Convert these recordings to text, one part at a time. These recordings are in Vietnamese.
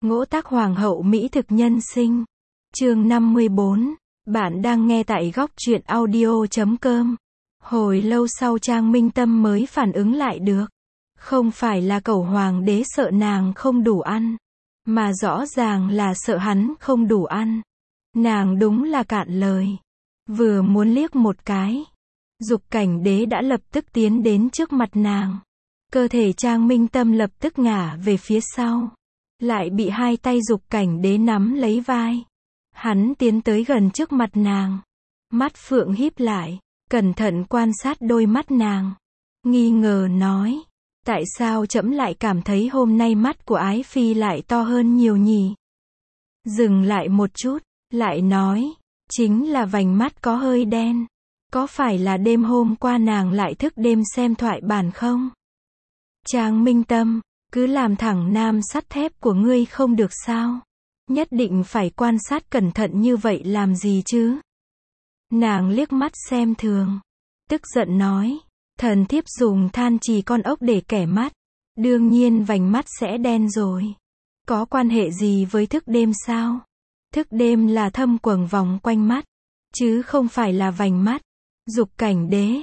Ngỗ tác hoàng hậu mỹ thực nhân sinh. Chương 54. Bạn đang nghe tại góc truyện audio.com. Hồi lâu sau Trang Minh Tâm mới phản ứng lại được. Không phải là cẩu hoàng đế sợ nàng không đủ ăn, mà rõ ràng là sợ hắn không đủ ăn. Nàng đúng là cạn lời. Vừa muốn liếc một cái, Dục Cảnh Đế đã lập tức tiến đến trước mặt nàng. Cơ thể Trang Minh Tâm lập tức ngả về phía sau, lại bị hai tay Dục Cảnh Đế nắm lấy vai. Hắn tiến tới gần trước mặt nàng, mắt phượng híp lại, cẩn thận quan sát đôi mắt nàng, nghi ngờ nói: tại sao trẫm lại cảm thấy hôm nay mắt của ái phi lại to hơn nhiều nhỉ? Dừng lại một chút, lại nói: chính là vành mắt có hơi đen. Có phải là đêm hôm qua nàng lại thức đêm xem thoại bản không? Trang Minh Tâm, cứ làm thẳng nam sắt thép của ngươi không được sao? Nhất định phải quan sát cẩn thận như vậy làm gì chứ? Nàng liếc mắt xem thường, tức giận nói: thần thiếp dùng than chì con ốc để kẻ mắt, đương nhiên vành mắt sẽ đen rồi. Có quan hệ gì với thức đêm sao? Thức đêm là thâm quầng vòng quanh mắt, chứ không phải là vành mắt. Dục Cảnh Đế,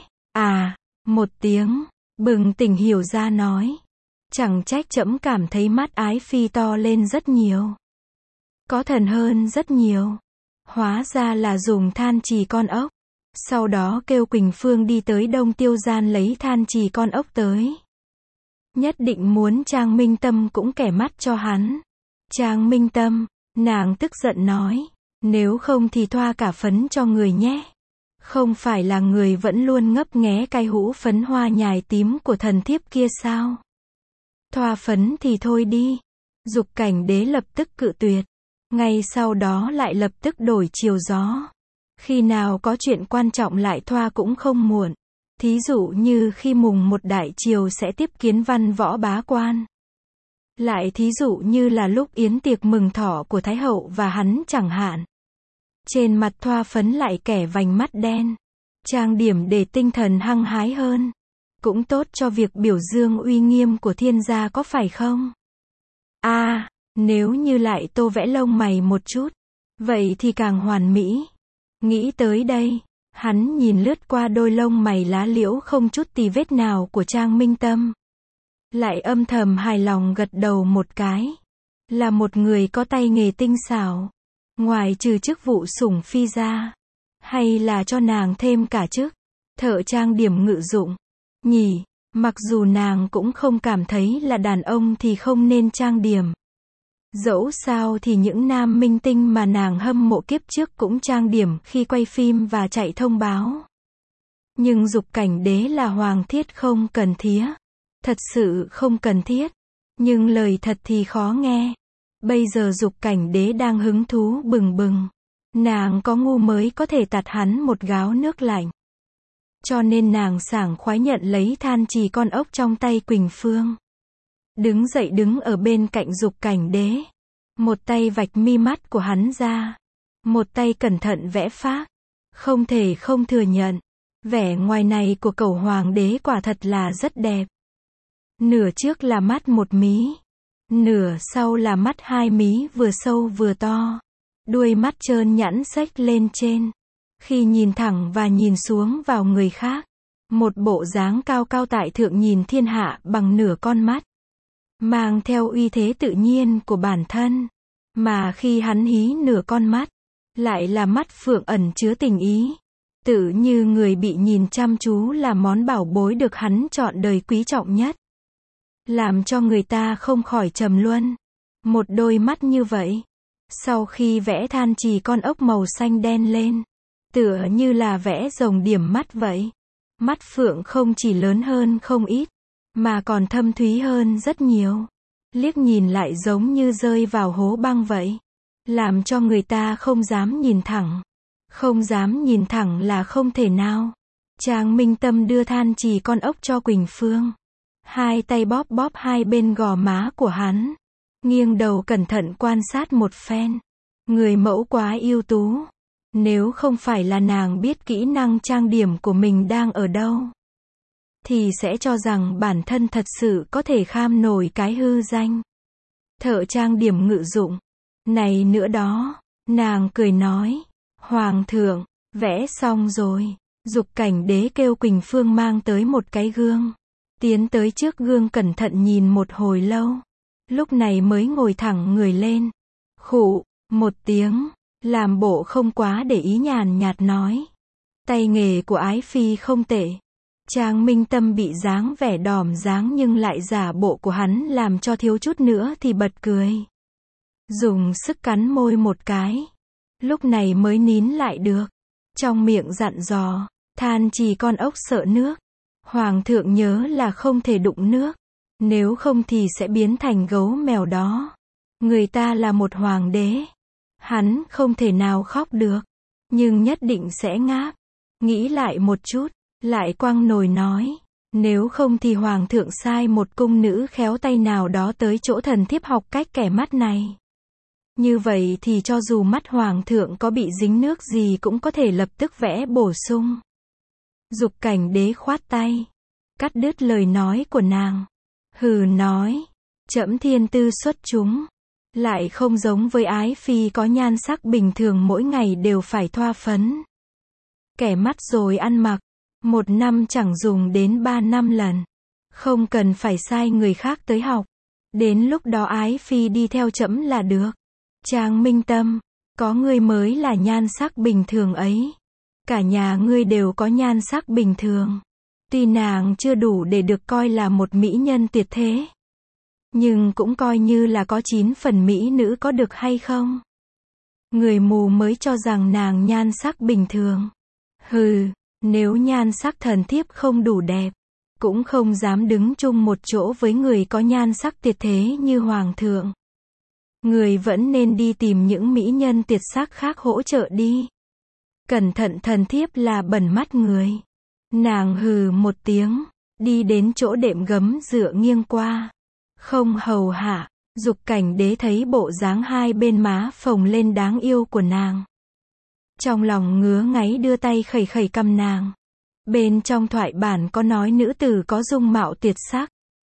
một tiếng, bừng tỉnh hiểu ra nói: chẳng trách trẫm cảm thấy mắt ái phi to lên rất nhiều. Có thần hơn rất nhiều. Hóa ra là dùng than chì con ốc. Sau đó kêu Quỳnh Phương đi tới Đông Tiêu Gian lấy than chì con ốc tới. Nhất định muốn Trang Minh Tâm cũng kẻ mắt cho hắn. Trang Minh Tâm, nàng tức giận nói: nếu không thì thoa cả phấn cho người nhé. Không phải là người vẫn luôn ngấp nghé cái hũ phấn hoa nhài tím của thần thiếp kia sao? Thoa phấn thì thôi đi. Dục Cảnh Đế lập tức cự tuyệt. Ngay sau đó lại lập tức đổi chiều gió. Khi nào có chuyện quan trọng lại thoa cũng không muộn. Thí dụ như khi mùng 1 đại triều sẽ tiếp kiến văn võ bá quan. Lại thí dụ như là lúc yến tiệc mừng thọ của Thái hậu và hắn chẳng hạn. Trên mặt thoa phấn lại kẻ vành mắt đen. Trang điểm để tinh thần hăng hái hơn. Cũng tốt cho việc biểu dương uy nghiêm của thiên gia có phải không? Nếu như lại tô vẽ lông mày một chút, vậy thì càng hoàn mỹ. Nghĩ tới đây, hắn nhìn lướt qua đôi lông mày lá liễu không chút tì vết nào của Trang Minh Tâm. Lại âm thầm hài lòng gật đầu một cái. Là một người có tay nghề tinh xảo. Ngoài trừ chức vụ sủng phi ra, hay là cho nàng thêm cả chức thợ trang điểm ngự dụng nhỉ? Mặc dù nàng cũng không cảm thấy là đàn ông thì không nên trang điểm. Dẫu sao thì những nam minh tinh mà nàng hâm mộ kiếp trước cũng trang điểm khi quay phim và chạy thông báo. Nhưng Dục Cảnh Đế là hoàng thiết không cần thiết. Thật sự không cần thiết. Nhưng lời thật thì khó nghe. Bây giờ Dục Cảnh Đế đang hứng thú bừng bừng. Nàng có ngu mới có thể tạt hắn một gáo nước lạnh. Cho nên nàng sảng khoái nhận lấy than chì con ốc trong tay Quỳnh Phương. Đứng dậy đứng ở bên cạnh Dục Cảnh Đế. Một tay vạch mi mắt của hắn ra. Một tay cẩn thận vẽ phác. Không thể không thừa nhận. Vẻ ngoài này của cẩu hoàng đế quả thật là rất đẹp. Nửa trước là mắt một mí. Nửa sau là mắt hai mí vừa sâu vừa to. Đuôi mắt trơn nhẵn xếch lên trên. Khi nhìn thẳng và nhìn xuống vào người khác. Một bộ dáng cao cao tại thượng nhìn thiên hạ bằng nửa con mắt. Mang theo uy thế tự nhiên của bản thân. Mà khi hắn hí nửa con mắt, lại là mắt phượng ẩn chứa tình ý. Tự như người bị nhìn chăm chú là món bảo bối được hắn chọn đời quý trọng nhất. Làm cho người ta không khỏi trầm luân. Một đôi mắt như vậy. Sau khi vẽ than chì con ốc màu xanh đen lên, tựa như là vẽ rồng điểm mắt vậy. Mắt phượng không chỉ lớn hơn không ít, mà còn thâm thúy hơn rất nhiều. Liếc nhìn lại giống như rơi vào hố băng vậy. Làm cho người ta không dám nhìn thẳng. Không dám nhìn thẳng là không thể nào. Trang Minh Tâm đưa than chì con ốc cho Quỳnh Phương. Hai tay bóp bóp hai bên gò má của hắn. Nghiêng đầu cẩn thận quan sát một phen. Người mẫu quá ưu tú. Nếu không phải là nàng biết kỹ năng trang điểm của mình đang ở đâu, thì sẽ cho rằng bản thân thật sự có thể kham nổi cái hư danh. thợ trang điểm ngự dụng. Này nữa đó, nàng cười nói, Hoàng thượng, vẽ xong rồi. Dục Cảnh Đế kêu Quỳnh Phương mang tới một cái gương. Tiến tới trước gương cẩn thận nhìn một hồi lâu. Lúc này mới ngồi thẳng người lên. Khụ, một tiếng, làm bộ không quá để ý nhàn nhạt nói. Tay nghề của ái phi không tệ. Trang Minh Tâm bị dáng vẻ đỏm dáng nhưng lại giả bộ của hắn làm cho thiếu chút nữa thì bật cười. Dùng sức cắn môi một cái. Lúc này mới nín lại được. Trong miệng dặn dò, than chỉ con ốc sợ nước. Hoàng thượng nhớ là không thể đụng nước. Nếu không thì sẽ biến thành gấu mèo đó. Người ta là một hoàng đế. Hắn không thể nào khóc được. Nhưng nhất định sẽ ngáp. Nghĩ lại một chút, lại quăng nồi nói. Nếu không thì hoàng thượng sai một cung nữ khéo tay nào đó tới chỗ thần thiếp học cách kẻ mắt này. Như vậy thì cho dù mắt hoàng thượng có bị dính nước gì cũng có thể lập tức vẽ bổ sung. Dục Cảnh Đế khoát tay, cắt đứt lời nói của nàng. Hừ nói, trẫm thiên tư xuất chúng, lại không giống với ái phi có nhan sắc bình thường mỗi ngày đều phải thoa phấn. Kẻ mắt rồi ăn mặc, 1 năm chẳng dùng đến 3 năm lần. Không cần phải sai người khác tới học. Đến lúc đó ái phi đi theo trẫm là được. Trang Minh Tâm, có ngươi mới là nhan sắc bình thường ấy. Cả nhà ngươi đều có nhan sắc bình thường. Tuy nàng chưa đủ để được coi là một mỹ nhân tuyệt thế, nhưng cũng coi như là có 9 phần mỹ nữ có được hay không? Người mù mới cho rằng nàng nhan sắc bình thường. Hừ, nếu nhan sắc thần thiếp không đủ đẹp, cũng không dám đứng chung một chỗ với người có nhan sắc tuyệt thế như hoàng thượng. Người vẫn nên đi tìm những mỹ nhân tuyệt sắc khác hỗ trợ đi. Cẩn thận thần thiếp là bẩn mắt người. Nàng hừ một tiếng, đi đến chỗ đệm gấm dựa nghiêng qua. Không hầu hạ, Dục Cảnh Đế thấy bộ dáng hai bên má phồng lên đáng yêu của nàng. Trong lòng ngứa ngáy đưa tay khẩy khẩy cằm nàng. Bên trong thoại bản có nói nữ tử có dung mạo tuyệt sắc.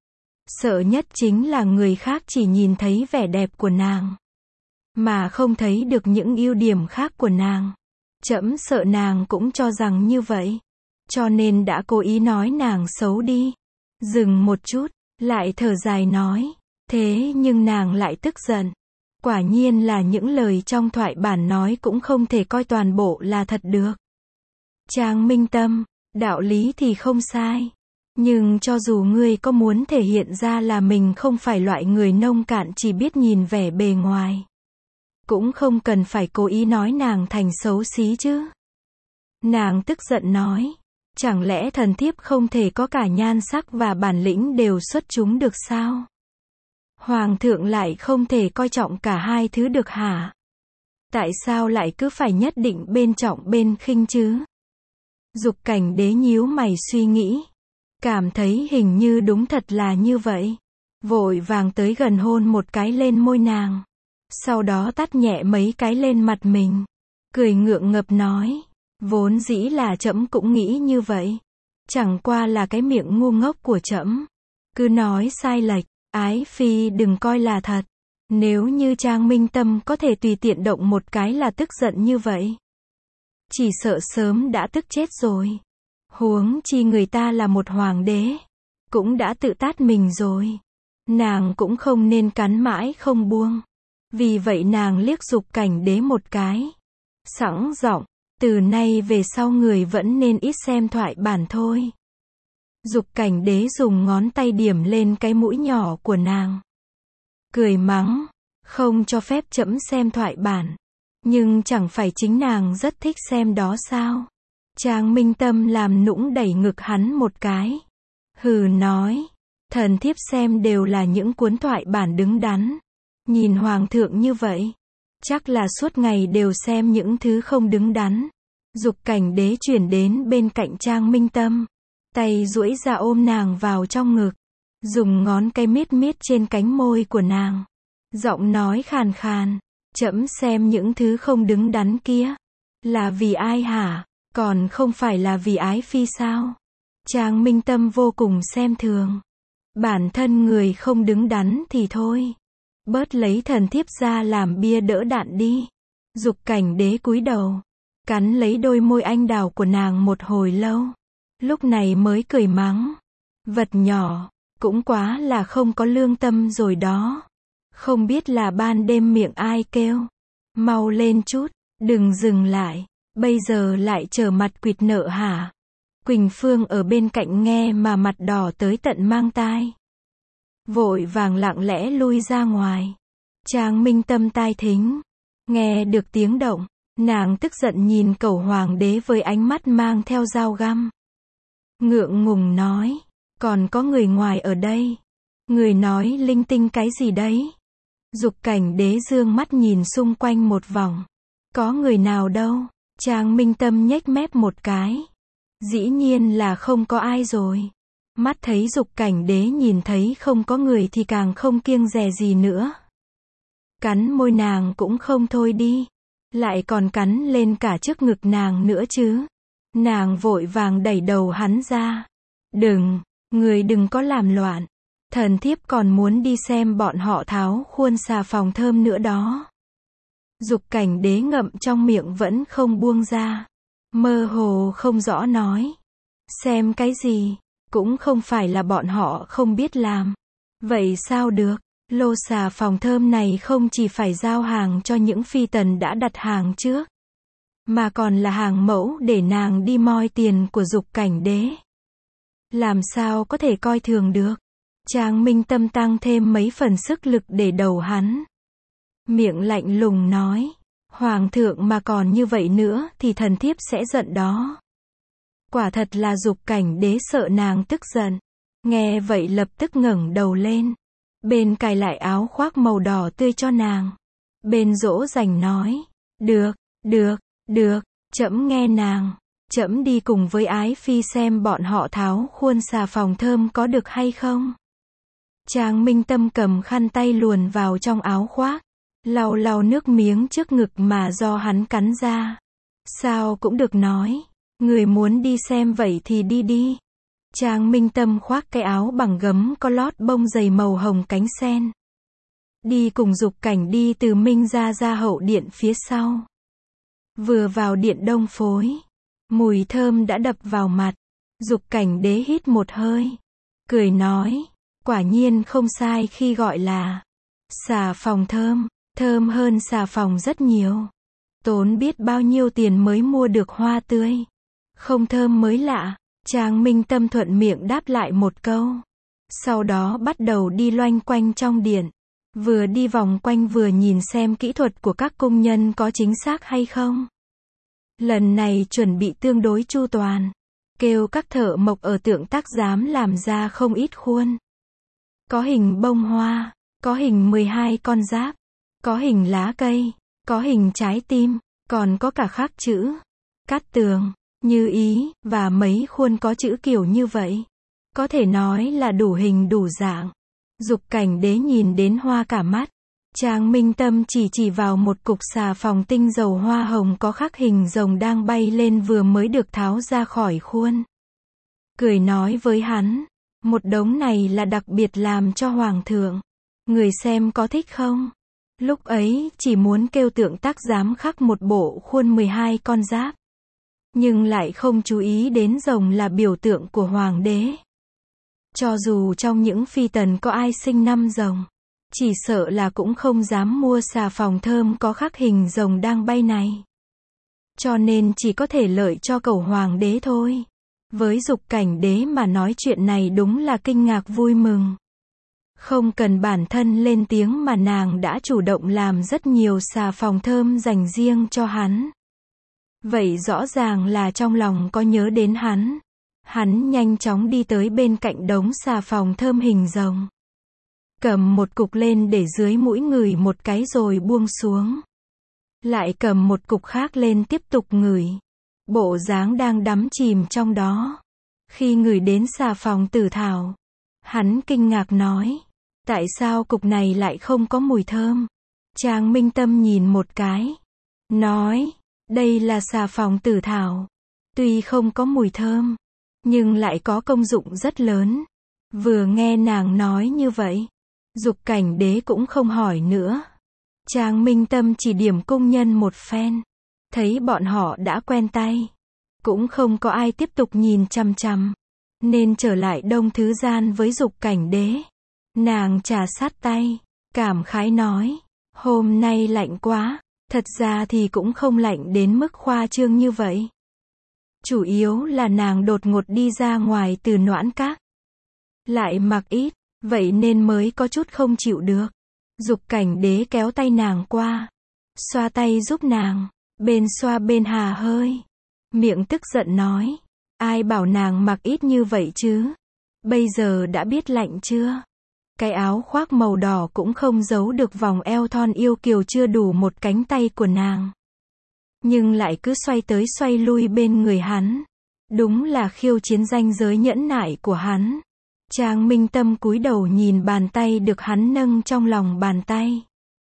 Sợ nhất chính là người khác chỉ nhìn thấy vẻ đẹp của nàng, mà không thấy được những ưu điểm khác của nàng. Trẫm sợ nàng cũng cho rằng như vậy, cho nên đã cố ý nói nàng xấu đi. Dừng một chút, lại thở dài nói, thế nhưng nàng lại tức giận. Quả nhiên là những lời trong thoại bản nói cũng không thể coi toàn bộ là thật được. Trang Minh Tâm, đạo lý thì không sai. Nhưng cho dù ngươi có muốn thể hiện ra là mình không phải loại người nông cạn chỉ biết nhìn vẻ bề ngoài, cũng không cần phải cố ý nói nàng thành xấu xí chứ. Nàng tức giận nói, chẳng lẽ thần thiếp không thể có cả nhan sắc và bản lĩnh đều xuất chúng được sao? Hoàng thượng lại không thể coi trọng cả hai thứ được hả? Tại sao lại cứ phải nhất định bên trọng bên khinh chứ? Dục Cảnh Đế nhíu mày suy nghĩ, cảm thấy hình như đúng thật là như vậy. Vội vàng tới gần hôn một cái lên môi nàng. Sau đó tát nhẹ mấy cái lên mặt mình. Cười ngượng ngập nói, vốn dĩ là trẫm cũng nghĩ như vậy. Chẳng qua là cái miệng ngu ngốc của trẫm cứ nói sai lệch. Ái phi đừng coi là thật. Nếu như Trang Minh Tâm có thể tùy tiện động một cái là tức giận như vậy, chỉ sợ sớm đã tức chết rồi. Huống chi người ta là một hoàng đế, cũng đã tự tát mình rồi. Nàng cũng không nên cắn mãi không buông. Vì vậy nàng liếc Dục Cảnh Đế một cái, sẵn giọng, từ nay về sau người vẫn nên ít xem thoại bản thôi. Dục Cảnh Đế dùng ngón tay điểm lên cái mũi nhỏ của nàng, cười mắng, không cho phép trẫm xem thoại bản. Nhưng chẳng phải chính nàng rất thích xem đó sao? Trang Minh Tâm làm nũng đẩy ngực hắn một cái. Hừ nói, thần thiếp xem đều là những cuốn thoại bản đứng đắn. Nhìn hoàng thượng như vậy, chắc là suốt ngày đều xem những thứ không đứng đắn. Dục Cảnh Đế chuyển đến bên cạnh Trang Minh Tâm, tay duỗi ra ôm nàng vào trong ngực, dùng ngón cái miết miết trên cánh môi của nàng. Giọng nói khàn khàn, trẫm xem những thứ không đứng đắn kia, là vì ai hả? Còn không phải là vì ái phi sao? Trang Minh Tâm vô cùng xem thường. Bản thân người không đứng đắn thì thôi, Bớt lấy thần thiếp ra làm bia đỡ đạn đi. Dục Cảnh Đế cúi đầu, cắn lấy đôi môi anh đào của nàng một hồi lâu. Lúc này mới cười mắng. Vật nhỏ, cũng quá là không có lương tâm rồi đó. Không biết là ban đêm miệng ai kêu. Mau lên chút, đừng dừng lại. Bây giờ lại trở mặt quỵt nợ hả? Quỳnh Phương ở bên cạnh nghe mà mặt đỏ tới tận mang tai. Vội vàng lặng lẽ lui ra ngoài. Trang Minh Tâm tai thính. Nghe được tiếng động, nàng tức giận nhìn Cẩu Hoàng đế với ánh mắt mang theo dao găm. Ngượng ngùng nói, còn có người ngoài ở đây. Người nói linh tinh cái gì đấy? Dục Cảnh Đế dương mắt nhìn xung quanh một vòng. Có người nào đâu? Trang Minh Tâm nhếch mép một cái. Dĩ nhiên là không có ai rồi. Mắt thấy Dục Cảnh Đế nhìn thấy không có người thì càng không kiêng dè gì nữa. Cắn môi nàng cũng không thôi đi. Lại còn cắn lên cả trước ngực nàng nữa chứ. Nàng vội vàng đẩy đầu hắn ra. Đừng, người đừng có làm loạn. Thần thiếp còn muốn đi xem bọn họ tháo khuôn xà phòng thơm nữa đó. Dục Cảnh Đế ngậm trong miệng vẫn không buông ra. Mơ hồ không rõ nói. Xem cái gì, cũng không phải là bọn họ không biết làm. Vậy sao được, lô xà phòng thơm này không chỉ phải giao hàng cho những phi tần đã đặt hàng trước, mà còn là hàng mẫu để nàng đi moi tiền của Dục Cảnh Đế. Làm sao có thể coi thường được. Trang Minh Tâm tăng thêm mấy phần sức lực để đầu hắn. Miệng lạnh lùng nói. Hoàng thượng mà còn như vậy nữa thì thần thiếp sẽ giận đó. Quả thật là Dục Cảnh Đế sợ nàng tức giận. Nghe vậy lập tức ngẩng đầu lên. Bên cài lại áo khoác màu đỏ tươi cho nàng. Bên dỗ dành nói. Được, được, được, trẫm nghe nàng. Trẫm đi cùng với Ái Phi xem bọn họ tháo khuôn xà phòng thơm có được hay không. Trang Minh Tâm cầm khăn tay luồn vào trong áo khoác. Lau lau nước miếng trước ngực mà do hắn cắn ra. Sao cũng được nói. Người muốn đi xem vậy thì đi đi. Trang Minh Tâm khoác cái áo bằng gấm có lót bông dày màu hồng cánh sen. Đi cùng Dục Cảnh đi từ Minh ra hậu điện phía sau. Vừa vào điện đông phối. Mùi thơm đã đập vào mặt. Dục Cảnh Đế hít một hơi. Cười nói. Quả nhiên không sai khi gọi là xà phòng thơm. Thơm hơn xà phòng rất nhiều. Tốn biết bao nhiêu tiền mới mua được hoa tươi. Không thơm mới lạ. Trang Minh Tâm thuận miệng đáp lại một câu. Sau đó bắt đầu đi loanh quanh trong điện. Vừa đi vòng quanh vừa nhìn xem kỹ thuật của các công nhân có chính xác hay không. Lần này chuẩn bị tương đối chu toàn. Kêu các thợ mộc ở Tượng Tác Giám làm ra không ít khuôn. Có hình bông hoa, có hình 12 con giáp, có hình lá cây, có hình trái tim, còn có cả khắc chữ Cát Tường, Như Ý, và mấy khuôn có chữ kiểu như vậy. Có thể nói là đủ hình đủ dạng. Dục Cảnh Đế nhìn đến hoa cả mắt. Trang Minh Tâm chỉ vào một cục xà phòng tinh dầu hoa hồng có khắc hình rồng đang bay lên vừa mới được tháo ra khỏi khuôn. Cười nói với hắn, một đống này là đặc biệt làm cho Hoàng thượng. Người xem có thích không? Lúc ấy chỉ muốn kêu Tượng Tác Giám khắc một bộ khuôn 12 con giáp. Nhưng lại không chú ý đến rồng là biểu tượng của Hoàng đế. Cho dù trong những phi tần có ai sinh năm rồng, chỉ sợ là cũng không dám mua xà phòng thơm có khắc hình rồng đang bay này. Cho nên chỉ có thể lợi cho Cẩu Hoàng đế thôi. Với Dục Cảnh Đế mà nói chuyện này đúng là kinh ngạc vui mừng. Không cần bản thân lên tiếng mà nàng đã chủ động làm rất nhiều xà phòng thơm dành riêng cho hắn. Vậy rõ ràng là trong lòng có nhớ đến hắn. Hắn nhanh chóng đi tới bên cạnh đống xà phòng thơm hình rồng. Cầm một cục lên để dưới mũi ngửi một cái rồi buông xuống. Lại cầm một cục khác lên tiếp tục ngửi. Bộ dáng đang đắm chìm trong đó. Khi ngửi đến xà phòng tử thảo, hắn kinh ngạc nói. Tại sao cục này lại không có mùi thơm? Trang Minh Tâm nhìn một cái. Nói, đây là xà phòng tử thảo. Tuy không có mùi thơm, nhưng lại có công dụng rất lớn. Vừa nghe nàng nói như vậy, Dục Cảnh Đế cũng không hỏi nữa. Trang Minh Tâm chỉ điểm cung nhân một phen. Thấy bọn họ đã quen tay. Cũng không có ai tiếp tục nhìn chằm chằm. Nên trở lại Đông Thứ Gian với Dục Cảnh Đế. Nàng trà sát tay. Cảm khái nói. Hôm nay lạnh quá. Thật ra thì cũng không lạnh đến mức khoa trương như vậy. Chủ yếu là nàng đột ngột đi ra ngoài từ Noãn Các. Lại mặc ít. Vậy nên mới có chút không chịu được. Dục Cảnh Đế kéo tay nàng qua. Xoa tay giúp nàng. Bên xoa bên hà hơi. Miệng tức giận nói. Ai bảo nàng mặc ít như vậy chứ? Bây giờ đã biết lạnh chưa? Cái áo khoác màu đỏ cũng không giấu được vòng eo thon yêu kiều chưa đủ một cánh tay của nàng. Nhưng lại cứ xoay tới xoay lui bên người hắn. Đúng là khiêu chiến ranh giới nhẫn nại của hắn. Trang Minh Tâm cúi đầu nhìn bàn tay được hắn nâng trong lòng bàn tay.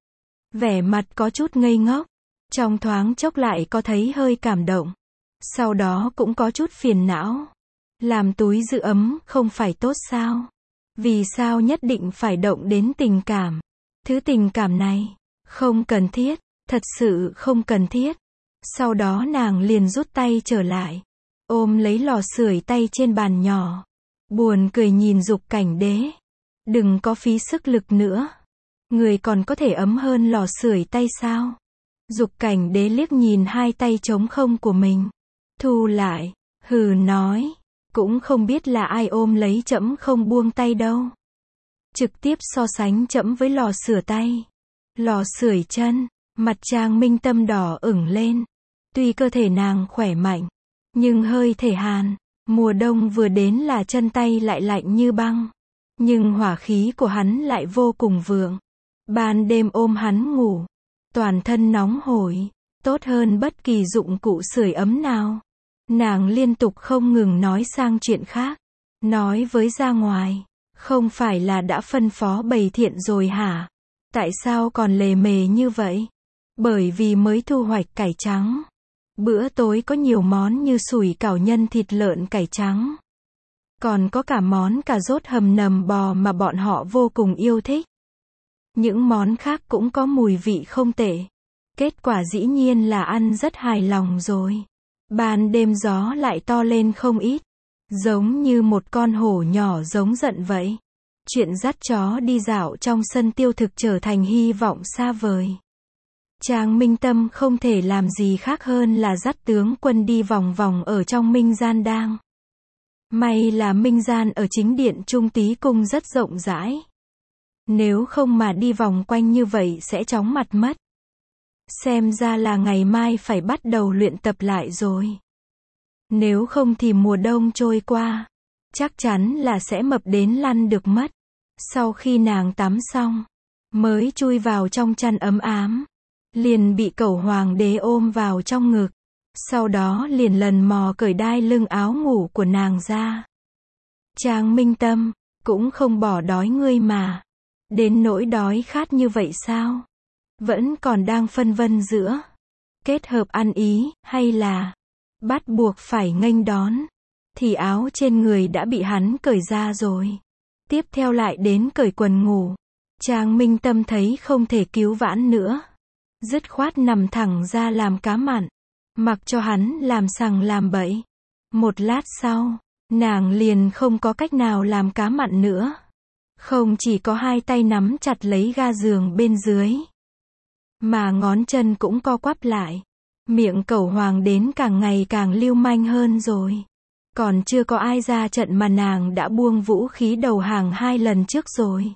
Vẻ mặt có chút ngây ngốc. Trong thoáng chốc lại có thấy hơi cảm động. Sau đó cũng có chút phiền não. Làm túi giữ ấm không phải tốt sao? Vì sao nhất định phải động đến tình cảm? Thứ tình cảm này, không cần thiết, thật sự không cần thiết. Sau đó nàng liền rút tay trở lại. Ôm lấy lò sưởi tay trên bàn nhỏ. Buồn cười nhìn Dục Cảnh Đế. Đừng có phí sức lực nữa. Người còn có thể ấm hơn lò sưởi tay sao? Dục Cảnh Đế liếc nhìn hai tay trống không của mình. Thu lại, hừ nói. Cũng không biết là ai ôm lấy trẫm không buông tay đâu. Trực tiếp so sánh trẫm với lò sửa tay. Lò sưởi chân, mặt Trang Minh Tâm đỏ ửng lên. Tuy cơ thể nàng khỏe mạnh, nhưng hơi thể hàn. Mùa đông vừa đến là chân tay lại lạnh như băng. Nhưng hỏa khí của hắn lại vô cùng vượng. Ban đêm ôm hắn ngủ, toàn thân nóng hổi, tốt hơn bất kỳ dụng cụ sưởi ấm nào. Nàng liên tục không ngừng nói sang chuyện khác. Nói với ra ngoài, không phải là đã phân phó bày thiện rồi hả? Tại sao còn lề mề như vậy? Bởi vì mới thu hoạch cải trắng. Bữa tối có nhiều món như sủi cảo nhân thịt lợn cải trắng. Còn có cả món cà rốt hầm nầm bò mà bọn họ vô cùng yêu thích. Những món khác cũng có mùi vị không tệ. Kết quả dĩ nhiên là ăn rất hài lòng rồi. Ban đêm gió lại to lên không ít. Giống như một con hổ nhỏ giống giận vậy. Chuyện dắt chó đi dạo trong sân tiêu thực trở thành hy vọng xa vời. Trang Minh Tâm không thể làm gì khác hơn là dắt tướng quân đi vòng vòng ở trong Minh Gian Đang. May là Minh Gian ở chính điện Trung Tý Cung rất rộng rãi. Nếu không mà đi vòng quanh như vậy sẽ chóng mặt mất. Xem ra là ngày mai phải bắt đầu luyện tập lại rồi. Nếu không thì mùa đông trôi qua, chắc chắn là sẽ mập đến lăn được mất. Sau khi nàng tắm xong, mới chui vào trong chăn ấm ám, liền bị Cẩu Hoàng đế ôm vào trong ngực. Sau đó liền lần mò cởi đai lưng áo ngủ của nàng ra. Trang Minh Tâm, cũng không bỏ đói ngươi mà. Đến nỗi đói khát như vậy sao? Vẫn còn đang phân vân giữa kết hợp ăn ý, hay là bắt buộc phải nghênh đón. Thì áo trên người đã bị hắn cởi ra rồi. Tiếp theo lại đến cởi quần ngủ. Trang Minh Tâm thấy không thể cứu vãn nữa. Dứt khoát nằm thẳng ra làm cá mặn. Mặc cho hắn làm sằng làm bậy. Một lát sau, nàng liền không có cách nào làm cá mặn nữa. Không chỉ có hai tay nắm chặt lấy ga giường bên dưới, mà ngón chân cũng co quắp lại. Miệng Cẩu Hoàng đến càng ngày càng lưu manh hơn rồi. Còn chưa có ai ra trận mà nàng đã buông vũ khí đầu hàng 2 lần trước rồi.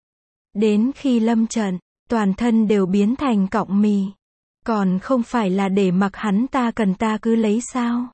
Đến khi lâm trận, toàn thân đều biến thành cọng mì. Còn không phải là để mặc hắn ta cần ta cứ lấy sao?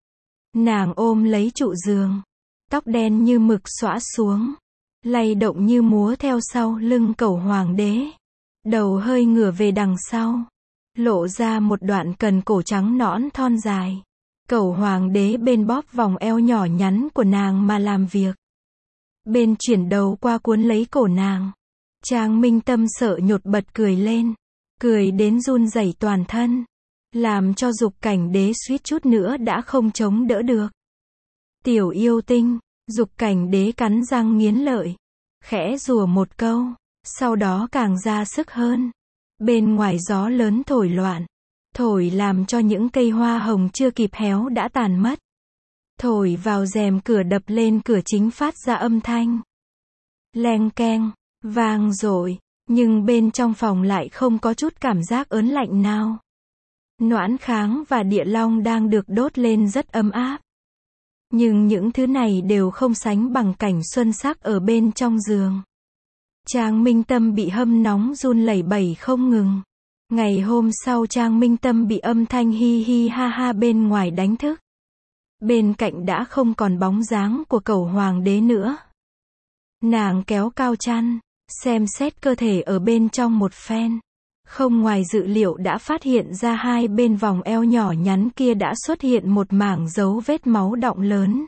Nàng ôm lấy trụ giường, tóc đen như mực xõa xuống, lay động như múa theo sau lưng Cẩu Hoàng đế. Đầu hơi ngửa về đằng sau, lộ ra một đoạn cần cổ trắng nõn thon dài. Cẩu Hoàng đế bên bóp vòng eo nhỏ nhắn của nàng mà làm việc. Bên chuyển đầu qua cuốn lấy cổ nàng. Trang Minh Tâm sợ nhột bật cười lên. Cười đến run rẩy toàn thân. Làm cho Dục Cảnh đế suýt chút nữa đã không chống đỡ được. Tiểu yêu tinh, Dục Cảnh đế cắn răng nghiến lợi. Khẽ rủa một câu. Sau đó càng ra sức hơn. Bên ngoài gió lớn thổi loạn. Thổi làm cho những cây hoa hồng chưa kịp héo đã tàn mất. Thổi vào rèm cửa đập lên cửa chính phát ra âm thanh leng keng, vang dội, nhưng bên trong phòng lại không có chút cảm giác ớn lạnh nào. Noãn Kháng và Địa Long đang được đốt lên rất ấm áp. Nhưng những thứ này đều không sánh bằng cảnh xuân sắc ở bên trong giường. Trang Minh Tâm bị hâm nóng run lẩy bẩy không ngừng. Ngày hôm sau Trang Minh Tâm bị âm thanh hi hi ha ha bên ngoài đánh thức. Bên cạnh đã không còn bóng dáng của cẩu hoàng đế nữa. Nàng kéo cao chăn, xem xét cơ thể ở bên trong một phen. Không ngoài dự liệu đã phát hiện ra hai bên vòng eo nhỏ nhắn kia đã xuất hiện một mảng dấu vết máu đọng lớn.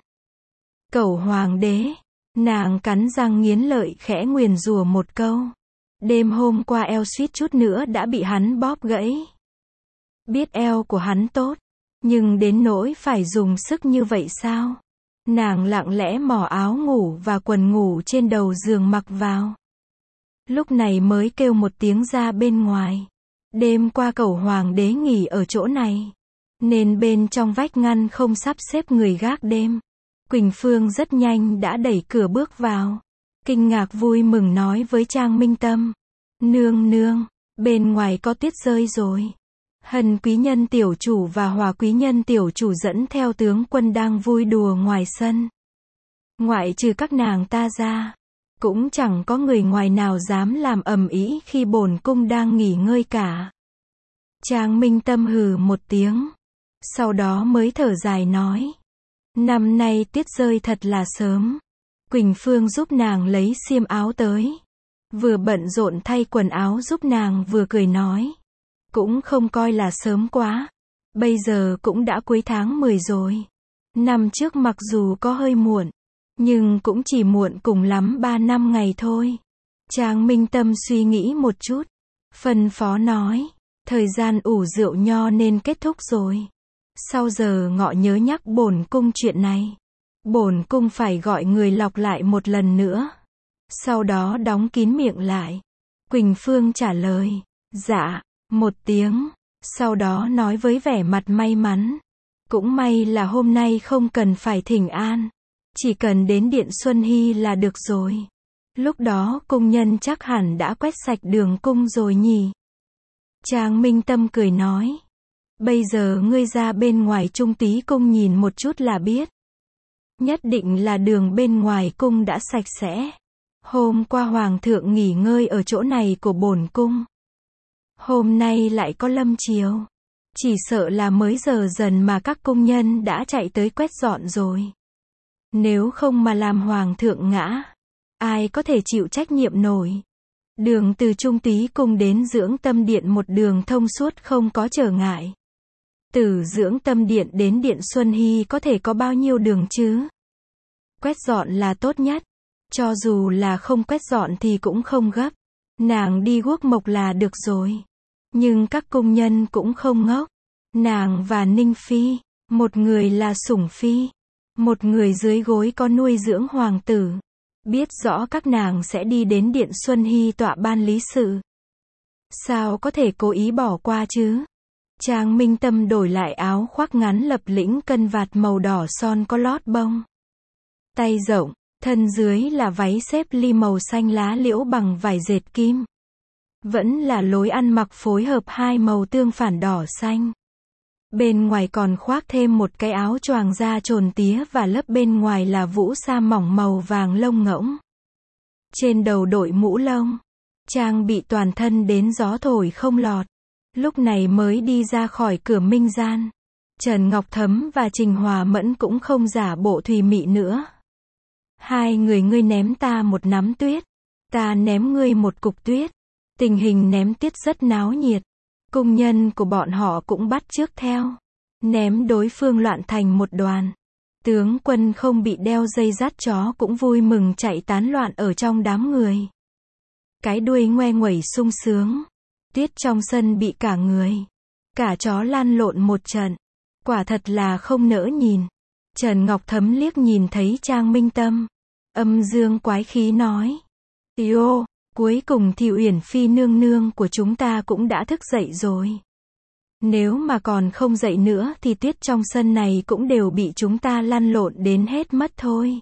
Cẩu hoàng đế, nàng cắn răng nghiến lợi khẽ nguyền rủa một câu. Đêm hôm qua eo suýt chút nữa đã bị hắn bóp gãy. Biết eo của hắn tốt, nhưng đến nỗi phải dùng sức như vậy sao? Nàng lặng lẽ mò áo ngủ và quần ngủ trên đầu giường mặc vào. Lúc này mới kêu một tiếng ra bên ngoài. Đêm qua cẩu hoàng đế nghỉ ở chỗ này, nên bên trong vách ngăn không sắp xếp người gác đêm. Quỳnh Phương rất nhanh đã đẩy cửa bước vào. Kinh ngạc vui mừng nói với Trang Minh Tâm. Nương nương, bên ngoài có tuyết rơi rồi. Hân quý nhân tiểu chủ và Hòa quý nhân tiểu chủ dẫn theo tướng quân đang vui đùa ngoài sân. Ngoại trừ các nàng ta ra, cũng chẳng có người ngoài nào dám làm ầm ĩ khi bổn cung đang nghỉ ngơi cả. Trang Minh Tâm hừ một tiếng, sau đó mới thở dài nói. Năm nay tuyết rơi thật là sớm. Quỳnh Phương giúp nàng lấy xiêm áo tới. Vừa bận rộn thay quần áo giúp nàng vừa cười nói. Cũng không coi là sớm quá. Bây giờ cũng đã cuối tháng 10 rồi. Năm trước mặc dù có hơi muộn, nhưng cũng chỉ muộn cùng lắm 3 năm ngày thôi. Trang Minh Tâm suy nghĩ một chút, phân phó nói. Thời gian ủ rượu nho nên kết thúc rồi. Sau giờ ngọ nhớ nhắc bổn cung chuyện này. Bổn cung phải gọi người lọc lại một lần nữa. Sau đó đóng kín miệng lại. Quỳnh Phương trả lời. Dạ, một tiếng. Sau đó nói với vẻ mặt may mắn. Cũng may là hôm nay không cần phải thỉnh an. Chỉ cần đến Điện Xuân Hy là được rồi. Lúc đó cung nhân chắc hẳn đã quét sạch đường cung rồi nhỉ. Trang Minh Tâm cười nói. Bây giờ ngươi ra bên ngoài Trung Tý cung nhìn một chút là biết. Nhất định là đường bên ngoài cung đã sạch sẽ. Hôm qua hoàng thượng nghỉ ngơi ở chỗ này của bổn cung. Hôm nay lại có lâm chiều. Chỉ sợ là mới giờ dần mà các cung nhân đã chạy tới quét dọn rồi. Nếu không mà làm hoàng thượng ngã, ai có thể chịu trách nhiệm nổi. Đường từ Trung Tý cung đến Dưỡng Tâm Điện một đường thông suốt không có trở ngại. Từ Dưỡng Tâm Điện đến Điện Xuân Hy có thể có bao nhiêu đường chứ? Quét dọn là tốt nhất. Cho dù là không quét dọn thì cũng không gấp. Nàng đi guốc mộc là được rồi. Nhưng các cung nhân cũng không ngốc. Nàng và Ninh Phi, một người là sủng phi, một người dưới gối có nuôi dưỡng hoàng tử. Biết rõ các nàng sẽ đi đến Điện Xuân Hy tọa ban lý sự. Sao có thể cố ý bỏ qua chứ? Trang Minh Tâm đổi lại áo khoác ngắn lập lĩnh cân vạt màu đỏ son có lót bông. Tay rộng, thân dưới là váy xếp ly màu xanh lá liễu bằng vải dệt kim. Vẫn là lối ăn mặc phối hợp hai màu tương phản đỏ xanh. Bên ngoài còn khoác thêm một cái áo choàng da trồn tía và lớp bên ngoài là vũ sa mỏng màu vàng lông ngỗng. Trên đầu đội mũ lông, trang bị toàn thân đến gió thổi không lọt. Lúc này mới đi ra khỏi cửa minh gian. Trần Ngọc Thấm và Trình Hòa Mẫn cũng không giả bộ thùy mị nữa. Hai người ngươi ném ta một nắm tuyết, ta ném ngươi một cục tuyết. Tình hình ném tuyết rất náo nhiệt. Cung nhân của bọn họ cũng bắt chước theo. Ném đối phương loạn thành một đoàn. Tướng quân không bị đeo dây dắt chó cũng vui mừng chạy tán loạn ở trong đám người. Cái đuôi ngoe nguẩy sung sướng. Tuyết trong sân bị cả người, cả chó lăn lộn một trận. Quả thật là không nỡ nhìn. Trần Ngọc Thấm liếc nhìn thấy Trang Minh Tâm, âm dương quái khí nói. Yêu, Cuối cùng thì Uyển Phi nương nương của chúng ta cũng đã thức dậy rồi. Nếu mà còn không dậy nữa thì tuyết trong sân này cũng đều bị chúng ta lăn lộn đến hết mất thôi.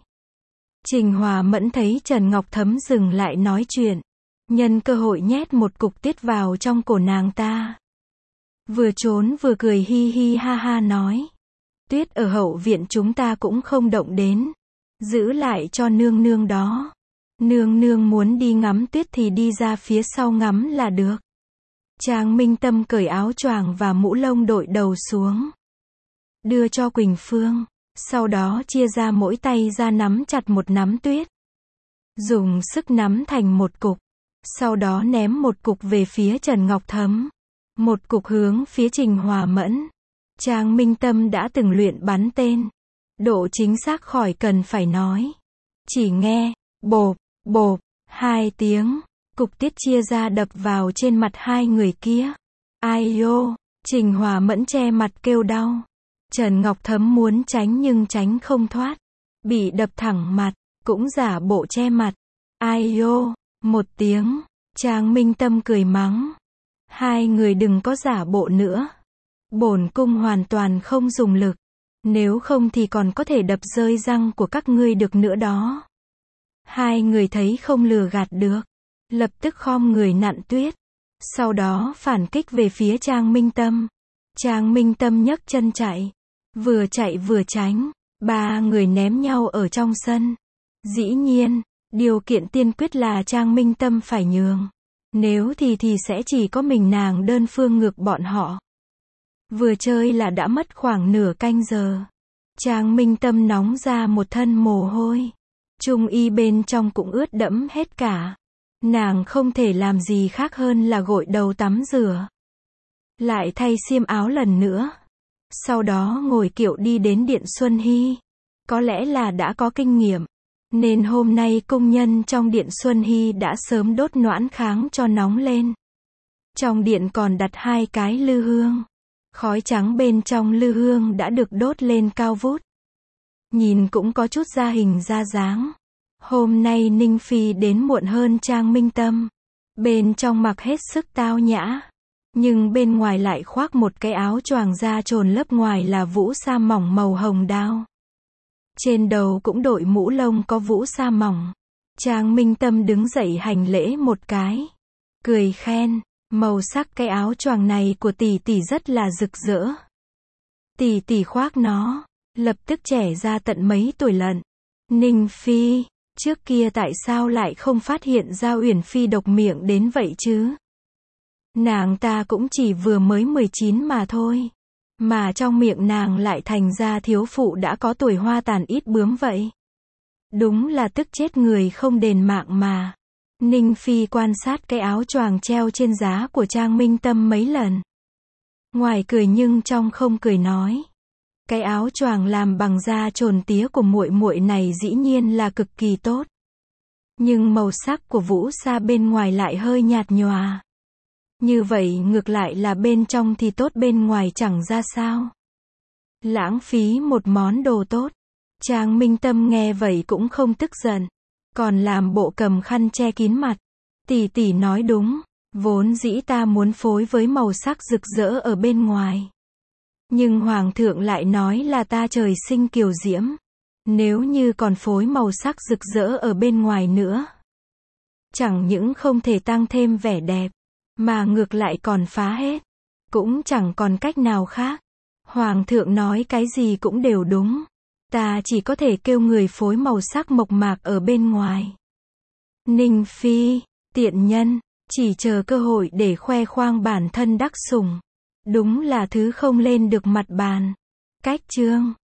Trình Hòa Mẫn thấy Trần Ngọc Thấm dừng lại nói chuyện, nhân cơ hội nhét một cục tuyết vào trong cổ nàng ta. Vừa trốn vừa cười hi hi ha ha nói. Tuyết ở hậu viện chúng ta cũng không động đến. Giữ lại cho nương nương đó. Nương nương muốn đi ngắm tuyết thì đi ra phía sau ngắm là được. Trang Minh Tâm cởi áo choàng và mũ lông đội đầu xuống. Đưa cho Quỳnh Phương. Sau đó chia ra mỗi tay ra nắm chặt một nắm tuyết. Dùng sức nắm thành một cục. Sau đó ném một cục về phía Trần Ngọc Thấm. Một cục hướng phía Trình Hòa Mẫn. Trang Minh Tâm đã từng luyện bắn tên. Độ chính xác khỏi cần phải nói. Chỉ nghe, bộp, bộp, 2 tiếng. Cục tiết chia ra đập vào trên mặt hai người kia. Ai ô, Trình Hòa Mẫn che mặt kêu đau. Trần Ngọc Thấm muốn tránh nhưng tránh không thoát. Bị đập thẳng mặt, cũng giả bộ che mặt. Ai ô, 1 tiếng. Trang Minh Tâm cười mắng. Hai người đừng có giả bộ nữa. Bổn cung hoàn toàn không dùng lực. Nếu không thì còn có thể đập rơi răng của các ngươi được nữa đó. Hai người thấy không lừa gạt được. Lập tức khom người nặn tuyết. Sau đó phản kích về phía Trang Minh Tâm. Trang Minh Tâm nhấc chân chạy. Vừa chạy vừa tránh. 3 người ném nhau ở trong sân. Dĩ nhiên, điều kiện tiên quyết là Trang Minh Tâm phải nhường. Nếu thì sẽ chỉ có mình nàng đơn phương ngược bọn họ. Vừa chơi là đã mất khoảng nửa canh giờ. Trang Minh Tâm nóng ra một thân mồ hôi. Trung y bên trong cũng ướt đẫm hết cả. Nàng không thể làm gì khác hơn là gội đầu tắm rửa. Lại thay xiêm áo lần nữa. Sau đó ngồi kiệu đi đến Điện Xuân Hy. Có lẽ là đã có kinh nghiệm. Nên hôm nay công nhân trong Điện Xuân Hy đã sớm đốt noãn kháng cho nóng lên. Trong điện còn đặt 2 cái lư hương. Khói trắng bên trong lư hương đã được đốt lên cao vút. Nhìn cũng có chút ra hình ra dáng. Hôm nay Ninh Phi đến muộn hơn Trang Minh Tâm. Bên trong mặc hết sức tao nhã. Nhưng bên ngoài lại khoác một cái áo choàng da trồn lớp ngoài là vũ sa mỏng màu hồng đao. Trên đầu cũng đội mũ lông có vũ sa mỏng. Trang Minh Tâm đứng dậy hành lễ một cái. Cười khen, màu sắc cái áo choàng này của tỷ tỷ rất là rực rỡ. Tỷ tỷ khoác nó, lập tức trẻ ra tận mấy tuổi lận. Ninh Phi, trước kia tại sao lại không phát hiện ra Uyển Phi độc miệng đến vậy chứ? Nàng ta cũng chỉ vừa mới 19 mà thôi. Mà trong miệng nàng lại thành ra thiếu phụ đã có tuổi hoa tàn ít bướm vậy. Đúng là tức chết người không đền mạng mà. Ninh Phi quan sát cái áo choàng treo trên giá của Trang Minh Tâm mấy lần. Ngoài cười nhưng trong không cười nói. Cái áo choàng làm bằng da trồn tía của muội muội này dĩ nhiên là cực kỳ tốt. Nhưng màu sắc của vũ sa bên ngoài lại hơi nhạt nhòa. Như vậy ngược lại là bên trong thì tốt bên ngoài chẳng ra sao. Lãng phí một món đồ tốt. Trang Minh Tâm nghe vậy cũng không tức giận. Còn làm bộ cầm khăn che kín mặt. Tỷ tỷ nói đúng. Vốn dĩ ta muốn phối với màu sắc rực rỡ ở bên ngoài. Nhưng Hoàng thượng lại nói là ta trời sinh kiều diễm. Nếu như còn phối màu sắc rực rỡ ở bên ngoài nữa. Chẳng những không thể tăng thêm vẻ đẹp. Mà ngược lại còn phá hết. Cũng chẳng còn cách nào khác. Hoàng thượng nói cái gì cũng đều đúng. Ta chỉ có thể kêu người phối màu sắc mộc mạc ở bên ngoài. Ninh Phi, tiện nhân, chỉ chờ cơ hội để khoe khoang bản thân đắc sủng. Đúng là thứ không lên được mặt bàn. Cách chương